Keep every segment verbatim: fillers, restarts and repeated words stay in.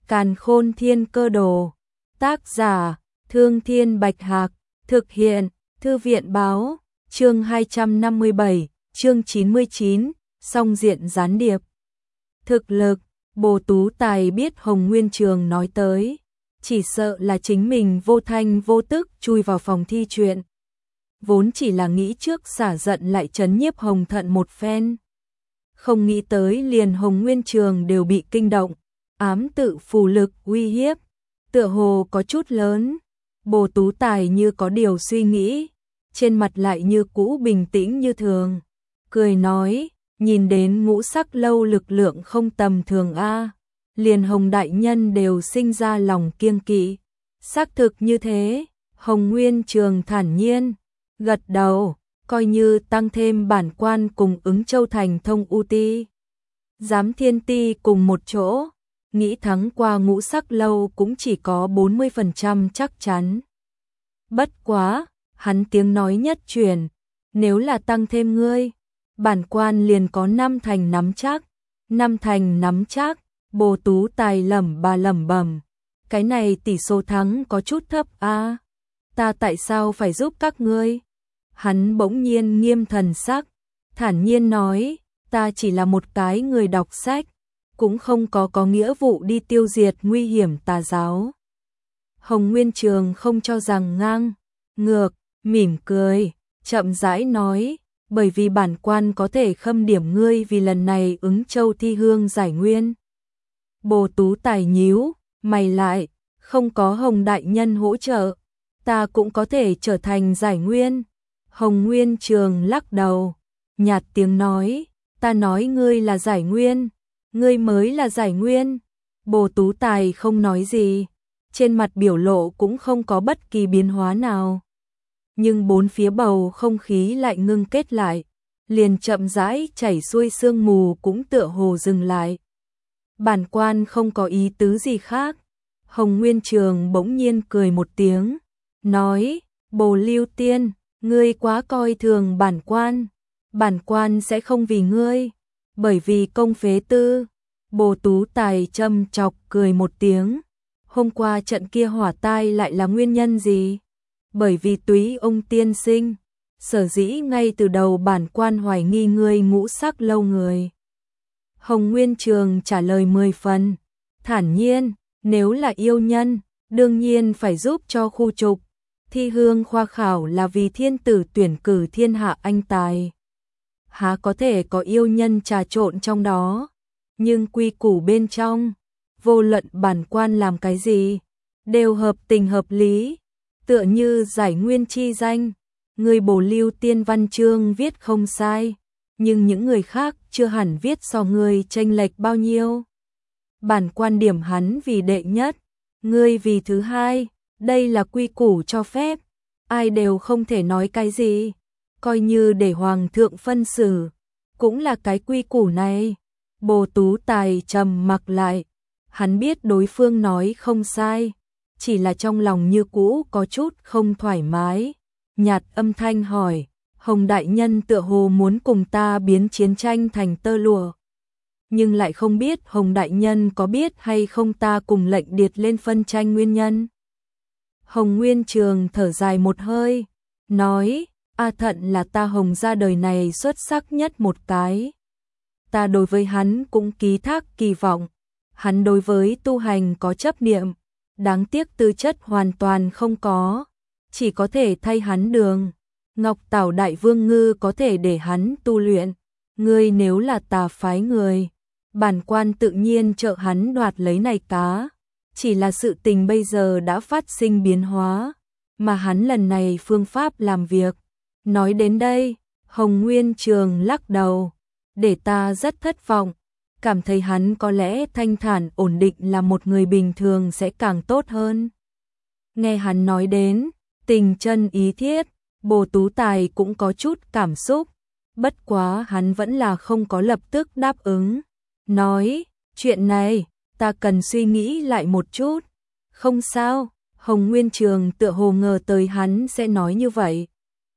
Càn Khôn Thiên Cơ Đồ. Tác giả: Thương Thiên Bạch Hạc. Thực hiện: Thư viện báo. Chương hai trăm năm mươi bảy, chương chín mươi chín, song diện gián điệp. Thực lực, Bồ Tú Tài biết Hồng Nguyên Trường nói tới, chỉ sợ là chính mình vô thanh vô tức chui vào phòng thi chuyện. Vốn chỉ là nghĩ trước xả giận lại trấn nhiếp Hồng Thận một phen. Không nghĩ tới liền Hồng Nguyên Trường đều bị kinh động, ám tự phù lực uy hiếp, tựa hồ có chút lớn. Bồ Tú Tài như có điều suy nghĩ, trên mặt lại như cũ bình tĩnh như thường, cười nói, nhìn đến ngũ sắc lâu lực lượng không tầm thường a, liền Hồng đại nhân đều sinh ra lòng kiêng kỵ. Xác thực như thế, Hồng Nguyên Trường thản nhiên gật đầu, coi như tăng thêm bản quan cùng ứng Châu Thành thông u ti, giám thiên ti cùng một chỗ, nghĩ thắng qua ngũ sắc lâu cũng chỉ có bốn mươi phần trăm chắc chắn. Bất quá, hắn tiếng nói nhất truyền, nếu là tăng thêm ngươi, bản quan liền có năm thành nắm chắc. Năm thành nắm chắc, Bồ Tú Tài lẩm bà lẩm bẩm, cái này tỷ số thắng có chút thấp a, ta tại sao phải giúp các ngươi? Hắn bỗng nhiên nghiêm thần sắc, thản nhiên nói, ta chỉ là một cái người đọc sách, cũng không có có nghĩa vụ đi tiêu diệt nguy hiểm tà giáo. Hồng Nguyên Trường không cho rằng ngang ngược, mỉm cười, chậm rãi nói, bởi vì bản quan có thể khâm điểm ngươi vì lần này ứng Châu thi hương giải nguyên. Bồ Tú Tài nhíu mày lại, không có Hồng đại nhân hỗ trợ, ta cũng có thể trở thành giải nguyên. Hồng Nguyên Trường lắc đầu, nhạt tiếng nói, ta nói ngươi là giải nguyên, ngươi mới là giải nguyên. Bồ Tú Tài không nói gì, trên mặt biểu lộ cũng không có bất kỳ biến hóa nào. Nhưng bốn phía bầu không khí lại ngưng kết lại, liền chậm rãi chảy xuôi sương mù cũng tựa hồ dừng lại. Bản quan không có ý tứ gì khác. Hồng Nguyên Trường bỗng nhiên cười một tiếng, nói, Bồ Lưu Tiên, ngươi quá coi thường bản quan, bản quan sẽ không vì ngươi, bởi vì công phế tư. Bồ Tú Tài châm chọc cười một tiếng, hôm qua trận kia hỏa tai lại là nguyên nhân gì? Bởi vì Túy ông tiên sinh, sở dĩ ngay từ đầu bản quan hoài nghi ngươi ngũ sắc lâu người. Hồng Nguyên Trường trả lời mười phần, thản nhiên, nếu là yêu nhân, đương nhiên phải giúp cho khu trục. Thi hương khoa khảo là vì thiên tử tuyển cử thiên hạ anh tài, há có thể có yêu nhân trà trộn trong đó. Nhưng quy củ bên trong, vô luận bản quan làm cái gì, đều hợp tình hợp lý, tựa như giải nguyên chi danh, người Bồ Lưu Tiên văn chương viết không sai, nhưng những người khác chưa hẳn viết so người chênh lệch bao nhiêu. Bản quan điểm hắn vì đệ nhất, ngươi vì thứ hai, đây là quy củ cho phép, ai đều không thể nói cái gì, coi như để hoàng thượng phân xử, cũng là cái quy củ này. Bồ Tú Tài trầm mặc lại, hắn biết đối phương nói không sai, chỉ là trong lòng như cũ có chút không thoải mái, nhạt âm thanh hỏi, Hồng đại nhân tựa hồ muốn cùng ta biến chiến tranh thành tơ lụa, nhưng lại không biết Hồng đại nhân có biết hay không ta cùng lệnh điệt lên phân tranh nguyên nhân. Hồng Nguyên Trường thở dài một hơi, nói, A Thận là ta Hồng gia đời này xuất sắc nhất một cái. Ta đối với hắn cũng ký thác kỳ vọng, hắn đối với tu hành có chấp niệm, đáng tiếc tư chất hoàn toàn không có, chỉ có thể thay hắn đường. Ngọc Tảo Đại Vương Ngư có thể để hắn tu luyện, ngươi nếu là tà phái người, bản quan tự nhiên trợ hắn đoạt lấy này cá, chỉ là sự tình bây giờ đã phát sinh biến hóa, mà hắn lần này phương pháp làm việc. Nói đến đây, Hồng Nguyên Trường lắc đầu, để ta rất thất vọng, cảm thấy hắn có lẽ thanh thản ổn định là một người bình thường sẽ càng tốt hơn. Nghe hắn nói đến, tình chân ý thiết, Bồ Tú Tài cũng có chút cảm xúc, bất quá hắn vẫn là không có lập tức đáp ứng, nói, chuyện này, ta cần suy nghĩ lại một chút. Không sao, Hồng Nguyên Trường tựa hồ ngờ tới hắn sẽ nói như vậy.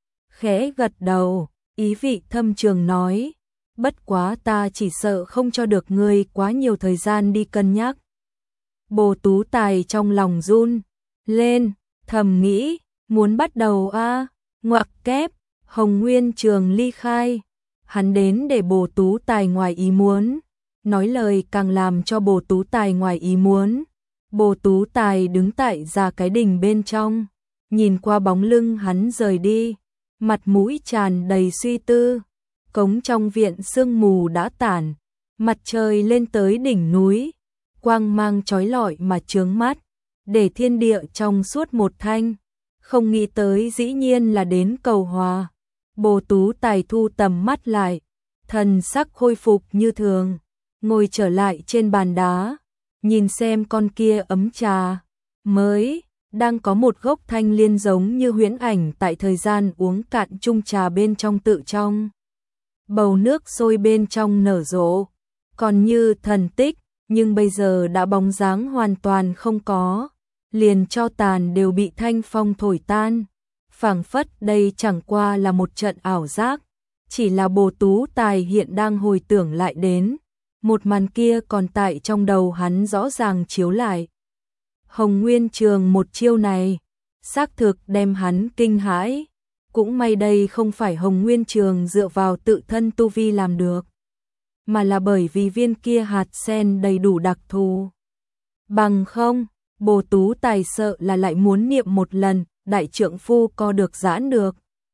Khẽ gật đầu, ý vị thâm trường nói, bất quá ta chỉ sợ không cho được ngươi quá nhiều thời gian đi cân nhắc. Bồ Tú Tài trong lòng run lên, thầm nghĩ, muốn bắt đầu a à? Ngoặc kép, Hồng Nguyên Trường ly khai. Hắn đến để Bồ Tú Tài ngoài ý muốn. Nói lời càng làm cho Bồ Tú Tài ngoài ý muốn. Bồ Tú Tài đứng tại Gia Cái Đình bên trong, nhìn qua bóng lưng hắn rời đi, mặt mũi tràn đầy suy tư. Cống trong viện sương mù đã tản, mặt trời lên tới đỉnh núi, quang mang chói lọi mà chướng mắt, để thiên địa trong suốt một thanh. Không nghĩ tới dĩ nhiên là đến cầu hòa. Bồ Tú Tài thu tầm mắt lại, thần sắc khôi phục như thường, ngồi trở lại trên bàn đá, nhìn xem con kia ấm trà mới, đang có một gốc thanh liên giống như huyễn ảnh tại thời gian uống cạn chung trà bên trong tự trong. Bầu nước sôi bên trong nở rộ, còn như thần tích, nhưng bây giờ đã bóng dáng hoàn toàn không có, liền cho tàn đều bị thanh phong thổi tan. Phảng phất đây chẳng qua là một trận ảo giác, chỉ là Bồ Tú Tài hiện đang hồi tưởng lại đến, một màn kia còn tại trong đầu hắn rõ ràng chiếu lại. Hồng Nguyên Trường một chiêu này, xác thực đem hắn kinh hãi, cũng may đây không phải Hồng Nguyên Trường dựa vào tự thân tu vi làm được, mà là bởi vì viên kia hạt sen đầy đủ đặc thù. Bằng không, Bồ Tú Tài sợ là lại muốn niệm một lần, đại trượng phu co được giãn được.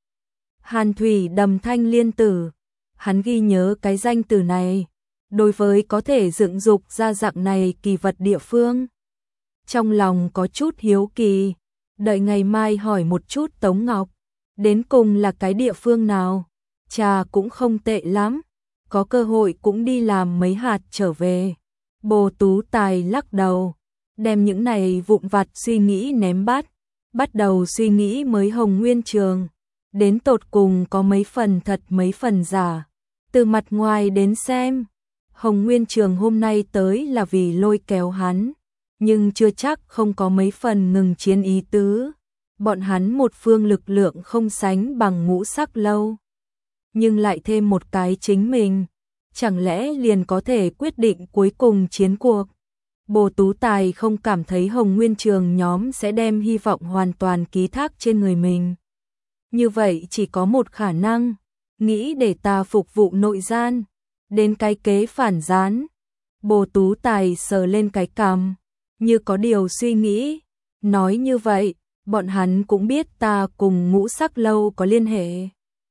Hàn Thủy Đầm Thanh Liên Tử, hắn ghi nhớ cái danh từ này, đối với có thể dựng dục ra dạng này kỳ vật địa phương. Trong lòng có chút hiếu kỳ, đợi ngày mai hỏi một chút Tống Ngọc, đến cùng là cái địa phương nào, trà cũng không tệ lắm, có cơ hội cũng đi làm mấy hạt trở về. Bồ Tú Tài lắc đầu, đem những này vụn vặt suy nghĩ ném bát, bắt đầu suy nghĩ mới Hồng Nguyên Trường, đến tột cùng có mấy phần thật mấy phần giả. Từ mặt ngoài đến xem, Hồng Nguyên Trường hôm nay tới là vì lôi kéo hắn, nhưng chưa chắc không có mấy phần ngừng chiến ý tứ. Bọn hắn một phương lực lượng không sánh bằng Ngũ Sắc Lâu, nhưng lại thêm một cái chính mình, chẳng lẽ liền có thể quyết định cuối cùng chiến cuộc. Bồ Tú Tài không cảm thấy Hồng Nguyên Trường nhóm sẽ đem hy vọng hoàn toàn ký thác trên người mình. Như vậy chỉ có một khả năng, nghĩ để ta phục vụ nội gian, đến cái kế phản gián. Bồ Tú Tài sờ lên cái cằm, như có điều suy nghĩ, nói như vậy, bọn hắn cũng biết ta cùng Ngũ Sắc Lâu có liên hệ.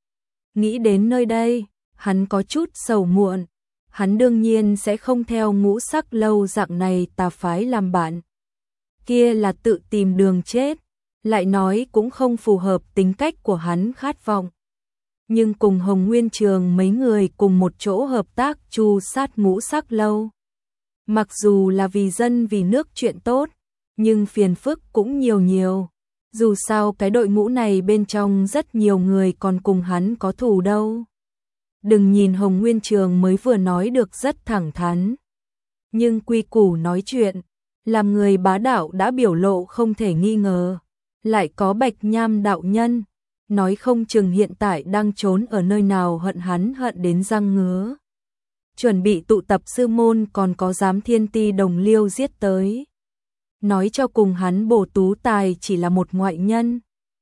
Nghĩ đến nơi đây, hắn có chút sầu muộn. Hắn đương nhiên sẽ không theo Ngũ Sắc Lâu dạng này tà phái làm bạn. Kia là tự tìm đường chết, lại nói cũng không phù hợp tính cách của hắn khát vọng. Nhưng cùng Hồng Nguyên Trường mấy người cùng một chỗ hợp tác tru sát Ngũ Sắc Lâu. Mặc dù là vì dân vì nước chuyện tốt, nhưng phiền phức cũng nhiều nhiều. Dù sao cái đội ngũ này bên trong rất nhiều người còn cùng hắn có thù đâu. Đừng nhìn Hồng Nguyên Trường mới vừa nói được rất thẳng thắn, nhưng quy củ nói chuyện, làm người bá đạo đã biểu lộ không thể nghi ngờ. Lại có Bạch Nham đạo nhân, nói không chừng hiện tại đang trốn ở nơi nào hận hắn hận đến răng ngứa. Chuẩn bị tụ tập sư môn còn có dám thiên ti đồng liêu giết tới. Nói cho cùng hắn Bồ Tú Tài chỉ là một ngoại nhân,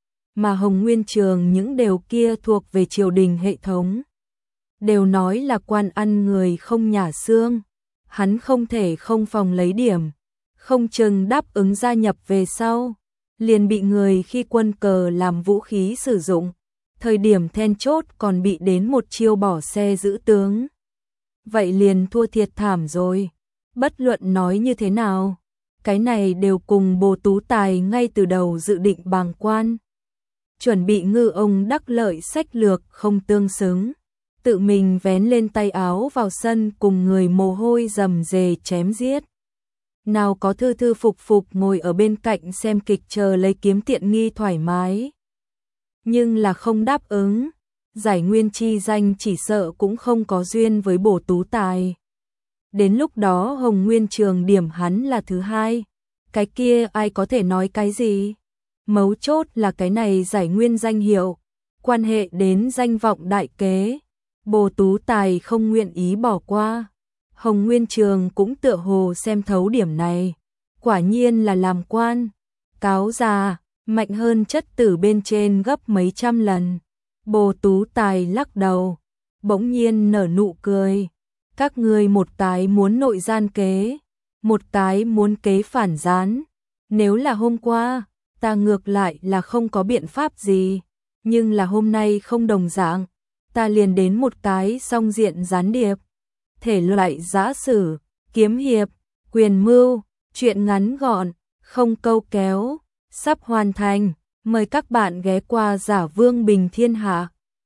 mà Hồng Nguyên Trường những đều kia thuộc về triều đình hệ thống. Đều nói là quan ăn người không nhả xương, hắn không thể không phòng lấy điểm, không chừng đáp ứng gia nhập về sau, liền bị người khi quân cờ làm vũ khí sử dụng, thời điểm then chốt còn bị đến một chiêu bỏ xe giữ tướng. Vậy liền thua thiệt thảm rồi, bất luận nói như thế nào, cái này đều cùng Bồ Tú Tài ngay từ đầu dự định bàng quan. Chuẩn bị ngư ông đắc lợi sách lược không tương xứng. Tự mình vén lên tay áo vào sân cùng người mồ hôi rầm rề chém giết. Nào có thư thư phục phục ngồi ở bên cạnh xem kịch chờ lấy kiếm tiện nghi thoải mái. Nhưng là không đáp ứng, giải nguyên chi danh chỉ sợ cũng không có duyên với Bồ Tú Tài. Đến lúc đó Hồng Nguyên Trường điểm hắn là thứ hai, cái kia ai có thể nói cái gì. Mấu chốt là cái này giải nguyên danh hiệu, quan hệ đến danh vọng đại kế. Bồ Tú Tài không nguyện ý bỏ qua. Hồng Nguyên Trường cũng tựa hồ xem thấu điểm này, quả nhiên là làm quan, cáo già, mạnh hơn chất tử bên trên gấp mấy trăm lần. Bồ Tú Tài lắc đầu, bỗng nhiên nở nụ cười. Các ngươi một tái muốn nội gian kế, một tái muốn kế phản gián. Nếu là hôm qua, ta ngược lại là không có biện pháp gì, nhưng là hôm nay không đồng dạng, ta liền đến một tái song diện gián điệp. Thể loại giã sử, kiếm hiệp, quyền mưu, truyện ngắn gọn, không câu kéo, sắp hoàn thành. Mời các bạn ghé qua Giả Vương Bình Thiên Hạ.